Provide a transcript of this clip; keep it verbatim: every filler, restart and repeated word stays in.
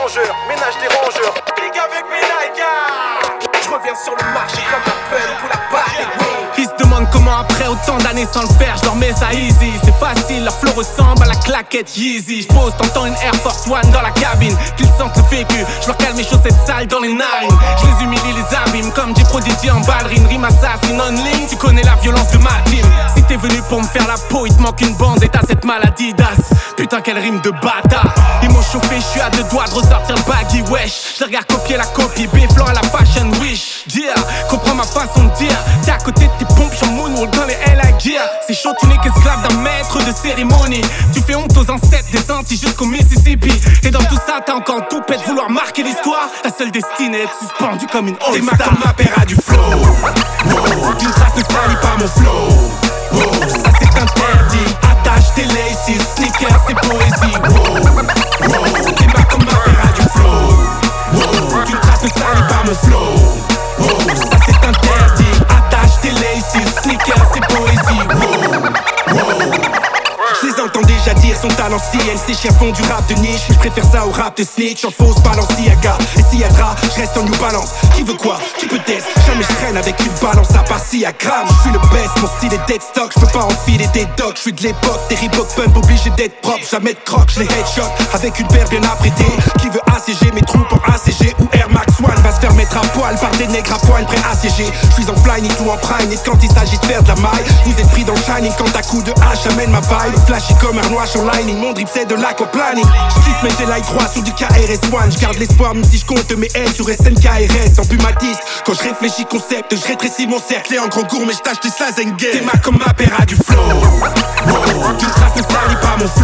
vengeurs, ménage des rongeurs. Big avec mes Nike. Je reviens sur le marché comme la peine pour la balle. Ils se demandent comment après autant d'années sans le faire, je leur mets ça easy. C'est facile, leur flow ressemble à la claquette Yeezy. J'pose, t'entends une Air Force One dans la cabine. Qu'ils sentent le vécu, j'leur cale mes chaussettes sales dans les narines. J'les humilie, les abîme comme J Prodigy en ballerine. Rime assassine en ligne, tu connais la violence de ma team. Si t'es venu pour me faire la peau, il te manque une bande et t'as cette maladie d'as. Putain quelle rime de bâtard. Ils m'ont chauffé, j'suis à deux doigts de ressortir le baggy wesh. J'les regarde copier la copie, B-Flan à la fashion wish. Yeah, comprends ma façon de dire. T'es à côté de tes pompes, j'en moonwalk dans les L I gear. C'est chaud, tu n'es qu'esclave d'un maître de cérémonie. Tu fais honte aux ancêtres des Antilles jusqu'au Mississippi. Et dans tout ça, t'as encore tout pète vouloir marquer l'histoire. Ta seule destinée est suspendue comme une all-star. T'es ma comme ma père a du flow. Wow, d'une trace ne salit pas mon flow. Wow, ça c'est interdit. Attache tes laces, sneakers, c'est poésie. Wow, wow, t'es ma comme ma père a du flow. Wow, d'une trace ne salit pas mon flow. Wow, ça c'est interdit. Attache tes laces, sneakers, c'est poésie. Wow, wow. Je les entends déjà dire son talent si elle s'échire fond du rap de niche. Je préfère ça au rap de snitch en fausse Balenciaga. Et si y'a drap, je reste en New Balance. Qui veut quoi? Qui peut test? Jamais je traîne avec une balance à part si à gramme. Je suis le best, mon style est dead stock. Je peux pas enfiler des docks, je suis de l'époque. Des Reebok pump obligé d'être propre. Jamais de croc, je les headshot avec une paire bien apprêtée. Qui veut assiéger mes troupes en A C G ou Air Max One va se faire mettre à poil par des nègres à poil prêts à siéger. Je suis en fly, ni tout en prime. Et quand il s'agit de faire de la maille, vous êtes pris dans le shining. Quand à coup de hache amène ma vibe. Flashy comme un noir en lining, mon drip c'est de l'aquaplaning. J'kiffe mes G L I trois sur du K R S un. J'garde l'espoir même si j'compte mes L sur S N K R S. En pumatis, quand j'réfléchis concept, j'rétrécis mon cercle. Et en grand cours mais j'tâche des Slazenguer. T'es ma comme ma père a du flow. Wow, d'une trace ne salit pas mon flow.